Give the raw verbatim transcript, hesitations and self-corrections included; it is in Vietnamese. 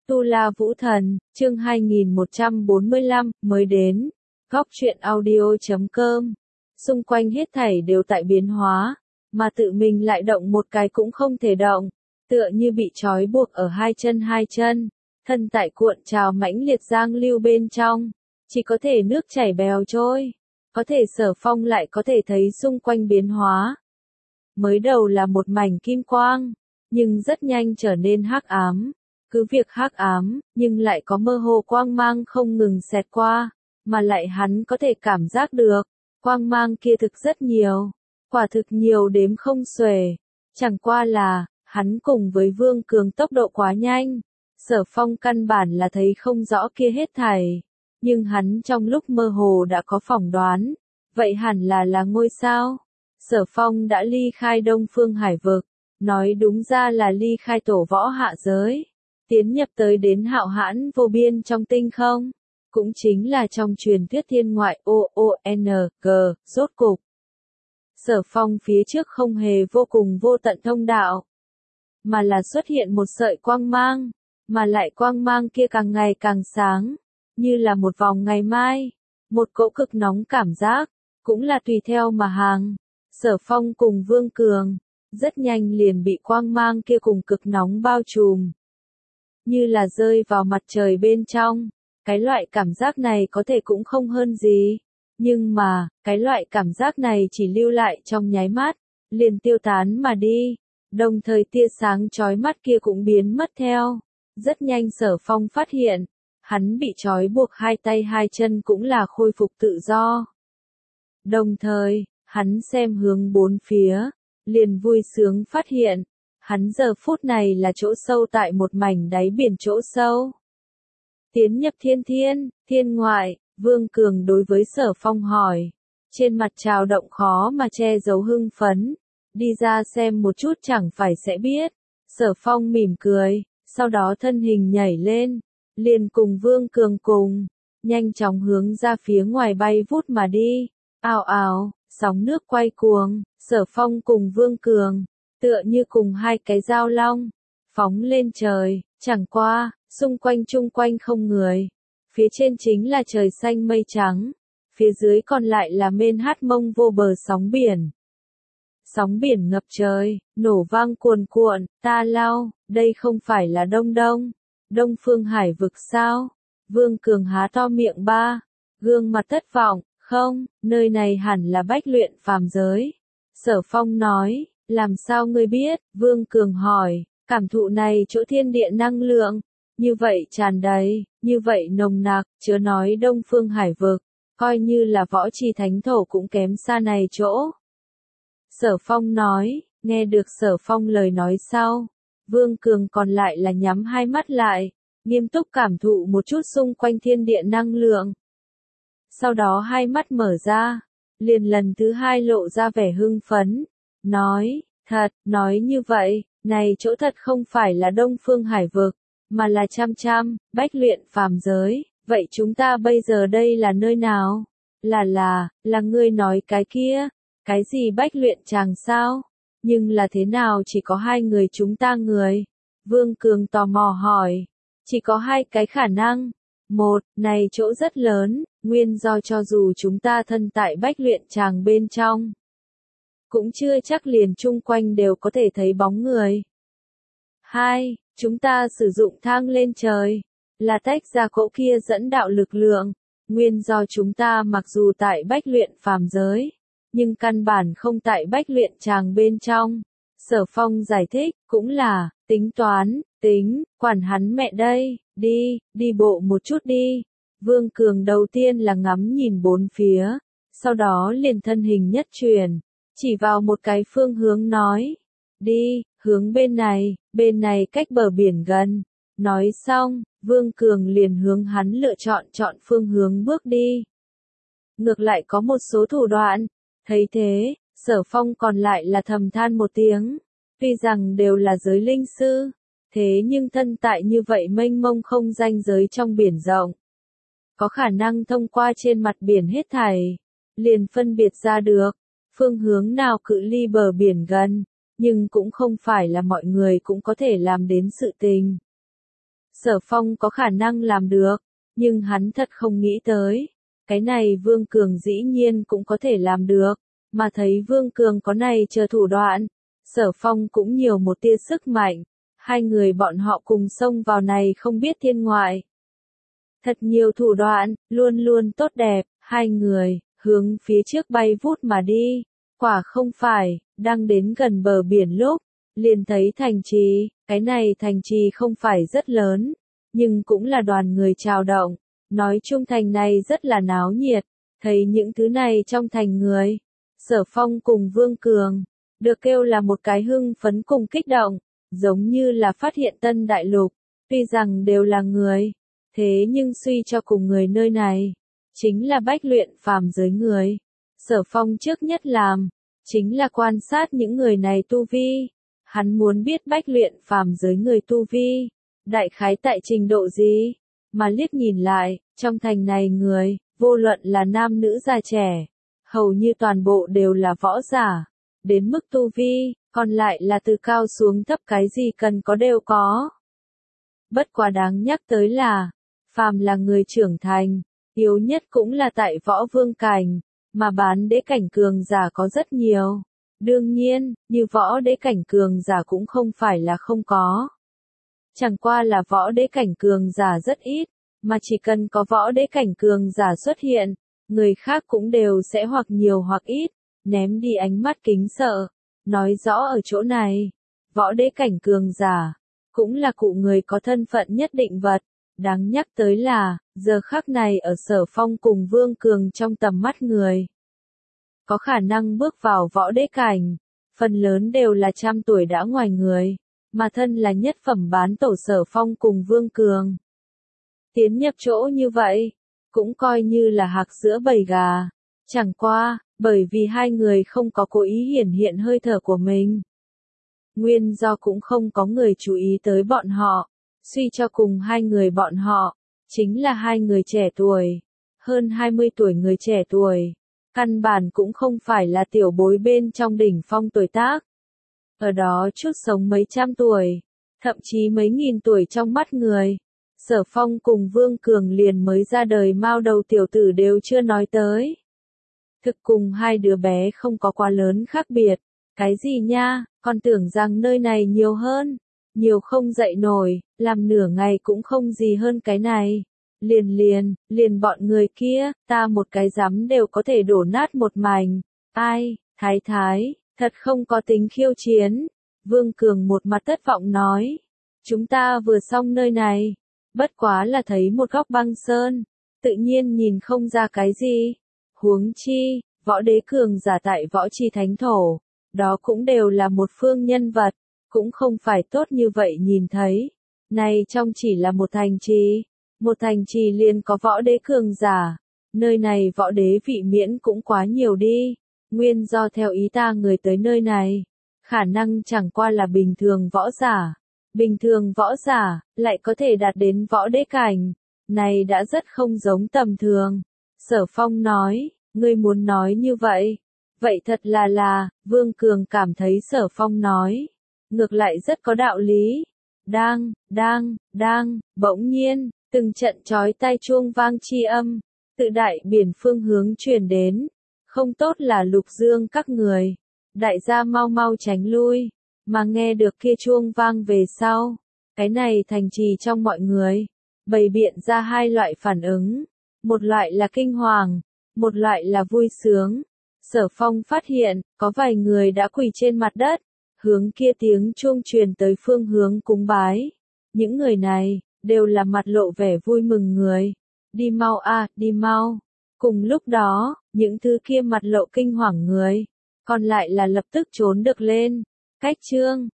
Tu La Vũ Thần, chương hai nghìn một trăm bốn mươi lăm, mới đến. Góc truyện audio chấm com. Xung quanh hết thảy đều tại biến hóa, mà tự mình lại động một cái cũng không thể động, tựa như bị trói buộc ở hai chân hai chân, thân tại cuộn trào mãnh liệt giang lưu bên trong, chỉ có thể nước chảy bèo trôi, có thể Sở Phong lại có thể thấy xung quanh biến hóa. Mới đầu là một mảnh kim quang, nhưng rất nhanh trở nên hắc ám. Cứ việc hắc ám, nhưng lại có mơ hồ quang mang không ngừng xẹt qua, mà lại hắn có thể cảm giác được, quang mang kia thực rất nhiều, quả thực nhiều đếm không xuể. Chẳng qua là, hắn cùng với Vương Cường tốc độ quá nhanh, Sở Phong căn bản là thấy không rõ kia hết thảy, nhưng hắn trong lúc mơ hồ đã có phỏng đoán, vậy hẳn là là ngôi sao. Sở Phong đã ly khai Đông Phương Hải vực, nói đúng ra là ly khai tổ võ hạ giới, tiến nhập tới đến hạo hãn vô biên trong tinh không, cũng chính là trong truyền thuyết thiên ngoại O O N G, rốt cục. Sở Phong phía trước không hề vô cùng vô tận thông đạo, mà là xuất hiện một sợi quang mang, mà lại quang mang kia càng ngày càng sáng, như là một vòng ngày mai, một cỗ cực nóng cảm giác, cũng là tùy theo mà hàng. Sở Phong cùng Vương Cường, rất nhanh liền bị quang mang kia cùng cực nóng bao trùm, như là rơi vào mặt trời bên trong. Cái loại cảm giác này có thể cũng không hơn gì, nhưng mà, cái loại cảm giác này chỉ lưu lại trong nháy mắt, liền tiêu tán mà đi, đồng thời tia sáng chói mắt kia cũng biến mất theo. Rất nhanh Sở Phong phát hiện, hắn bị trói buộc hai tay hai chân cũng là khôi phục tự do. Đồng thời, hắn xem hướng bốn phía, liền vui sướng phát hiện, hắn giờ phút này là chỗ sâu tại một mảnh đáy biển chỗ sâu. Tiến nhập thiên thiên, thiên ngoại, Vương Cường đối với Sở Phong hỏi, trên mặt trào động khó mà che giấu hưng phấn, đi ra xem một chút chẳng phải sẽ biết. Sở Phong mỉm cười, sau đó thân hình nhảy lên, liền cùng Vương Cường cùng, nhanh chóng hướng ra phía ngoài bay vút mà đi. Ào ào, sóng nước quay cuồng, Sở Phong cùng Vương Cường, tựa như cùng hai cái dao long, phóng lên trời, chẳng qua, xung quanh chung quanh không người. Phía trên chính là trời xanh mây trắng, phía dưới còn lại là mênh hát mông vô bờ sóng biển. Sóng biển ngập trời, nổ vang cuồn cuộn, ta lao, đây không phải là Đông Đông, Đông Phương Hải vực sao? Vương Cường há to miệng ba, gương mặt thất vọng, không, nơi này hẳn là Bách Luyện phàm giới. Sở Phong nói, làm sao ngươi biết? Vương Cường hỏi, cảm thụ này chỗ thiên địa năng lượng, như vậy tràn đầy, như vậy nồng nặc, chớ nói Đông Phương Hải vực, coi như là võ trì thánh thổ cũng kém xa này chỗ. Sở Phong nói, nghe được Sở Phong lời nói sau, Vương Cường còn lại là nhắm hai mắt lại, nghiêm túc cảm thụ một chút xung quanh thiên địa năng lượng. Sau đó hai mắt mở ra, liền lần thứ hai lộ ra vẻ hưng phấn, nói, thật, nói như vậy, này chỗ thật không phải là Đông Phương Hải vực, mà là Cham Cham, Bách Luyện phàm giới, vậy chúng ta bây giờ đây là nơi nào? Là là, là ngươi nói cái kia, cái gì Bách Luyện chàng sao? Nhưng là thế nào chỉ có hai người chúng ta người? Vương Cường tò mò hỏi, chỉ có hai cái khả năng. Một, này chỗ rất lớn, nguyên do cho dù chúng ta thân tại Bách Luyện tràng bên trong, cũng chưa chắc liền chung quanh đều có thể thấy bóng người. Hai, chúng ta sử dụng thang lên trời, là tách ra cỗ kia dẫn đạo lực lượng, nguyên do chúng ta mặc dù tại Bách Luyện phàm giới, nhưng căn bản không tại Bách Luyện tràng bên trong. Sở Phong giải thích, cũng là, tính toán, tính, quản hắn mẹ đây, đi, đi bộ một chút đi. Vương Cường đầu tiên là ngắm nhìn bốn phía, sau đó liền thân hình nhất chuyển, chỉ vào một cái phương hướng nói, đi, hướng bên này, bên này cách bờ biển gần. Nói xong, Vương Cường liền hướng hắn lựa chọn chọn phương hướng bước đi. Ngược lại có một số thủ đoạn, thấy thế, Sở Phong còn lại là thầm than một tiếng, tuy rằng đều là giới linh sư, thế nhưng thân tại như vậy mênh mông không ranh giới trong biển rộng, có khả năng thông qua trên mặt biển hết thảy, liền phân biệt ra được, phương hướng nào cự ly bờ biển gần, nhưng cũng không phải là mọi người cũng có thể làm đến sự tình. Sở Phong có khả năng làm được, nhưng hắn thật không nghĩ tới. Cái này Vương Cường dĩ nhiên cũng có thể làm được, mà thấy Vương Cường có này chờ thủ đoạn. Sở Phong cũng nhiều một tia sức mạnh, hai người bọn họ cùng xông vào này không biết thiên ngoại. Thật nhiều thủ đoạn, luôn luôn tốt đẹp, hai người, hướng phía trước bay vút mà đi. Quả không phải, đang đến gần bờ biển lúc, liền thấy thành trì, cái này thành trì không phải rất lớn, nhưng cũng là đoàn người chào động. Nói chung thành này rất là náo nhiệt, thấy những thứ này trong thành người. Sở Phong cùng Vương Cường, được kêu là một cái hưng phấn cùng kích động, giống như là phát hiện tân đại lục, tuy rằng đều là người, thế nhưng suy cho cùng người nơi này, chính là bách luyện phàm giới người. Sở Phong trước nhất làm, chính là quan sát những người này tu vi, hắn muốn biết bách luyện phàm giới người tu vi, đại khái tại trình độ gì, mà liếc nhìn lại, trong thành này người, vô luận là nam nữ già trẻ, hầu như toàn bộ đều là võ giả, đến mức tu vi, còn lại là từ cao xuống thấp cái gì cần có đều có. Bất quá đáng nhắc tới là, phàm là người trưởng thành, yếu nhất cũng là tại võ vương cảnh, mà bán đế cảnh cường giả có rất nhiều. Đương nhiên, như võ đế cảnh cường giả cũng không phải là không có. Chẳng qua là võ đế cảnh cường giả rất ít, mà chỉ cần có võ đế cảnh cường giả xuất hiện, người khác cũng đều sẽ hoặc nhiều hoặc ít, ném đi ánh mắt kính sợ. Nói rõ ở chỗ này, võ đế cảnh cường giả, cũng là cụ người có thân phận nhất định vật. Đáng nhắc tới là, giờ khắc này ở Sở Phong cùng Vương Cường trong tầm mắt người. Có khả năng bước vào võ đế cảnh, phần lớn đều là trăm tuổi đã ngoài người, mà thân là nhất phẩm bán tổ Sở Phong cùng Vương Cường. Tiến nhập chỗ như vậy, cũng coi như là hạc giữa bầy gà. Chẳng qua, bởi vì hai người không có cố ý hiển hiện hơi thở của mình. Nguyên do cũng không có người chú ý tới bọn họ, suy cho cùng hai người bọn họ, chính là hai người trẻ tuổi, hơn hai mươi tuổi người trẻ tuổi, căn bản cũng không phải là tiểu bối bên trong đỉnh phong tuổi tác. Ở đó chút sống mấy trăm tuổi, thậm chí mấy nghìn tuổi trong mắt người. Sở Phong cùng Vương Cường liền mới ra đời mao đầu tiểu tử đều chưa nói tới. Thực cùng hai đứa bé không có quá lớn khác biệt. Cái gì nha, con tưởng rằng nơi này nhiều hơn. Nhiều không dậy nổi, làm nửa ngày cũng không gì hơn cái này. Liền liền, liền bọn người kia, ta một cái rắm đều có thể đổ nát một mảnh. Ai, thái thái, thật không có tính khiêu chiến. Vương Cường một mặt thất vọng nói. Chúng ta vừa xong nơi này. Bất quá là thấy một góc băng sơn. Tự nhiên nhìn không ra cái gì. Huống chi, võ đế cường giả tại võ chi thánh thổ. Đó cũng đều là một phương nhân vật. Cũng không phải tốt như vậy nhìn thấy. Này trong chỉ là một thành trì. Một thành trì liền có võ đế cường giả. Nơi này võ đế vị miễn cũng quá nhiều đi. Nguyên do theo ý ta người tới nơi này. Khả năng chẳng qua là bình thường võ giả. Bình thường võ giả, lại có thể đạt đến võ đế cảnh. Này đã rất không giống tầm thường. Sở Phong nói, ngươi muốn nói như vậy. Vậy thật là là, Vương Cường cảm thấy Sở Phong nói. Ngược lại rất có đạo lý. Đang, đang, đang, bỗng nhiên, từng trận chói tai chuông vang chi âm. Tự đại biển phương hướng truyền đến. Không tốt là Lục Dương các người. Đại gia mau mau tránh lui. Mà nghe được kia chuông vang về sau, cái này thành trì trong mọi người, bày biện ra hai loại phản ứng, một loại là kinh hoàng, một loại là vui sướng. Sở Phong phát hiện, có vài người đã quỳ trên mặt đất, hướng kia tiếng chuông truyền tới phương hướng cúng bái. Những người này, đều là mặt lộ vẻ vui mừng người. Đi mau a, đi mau. Cùng lúc đó, những thứ kia mặt lộ kinh hoàng người, còn lại là lập tức trốn được lên. Cách chương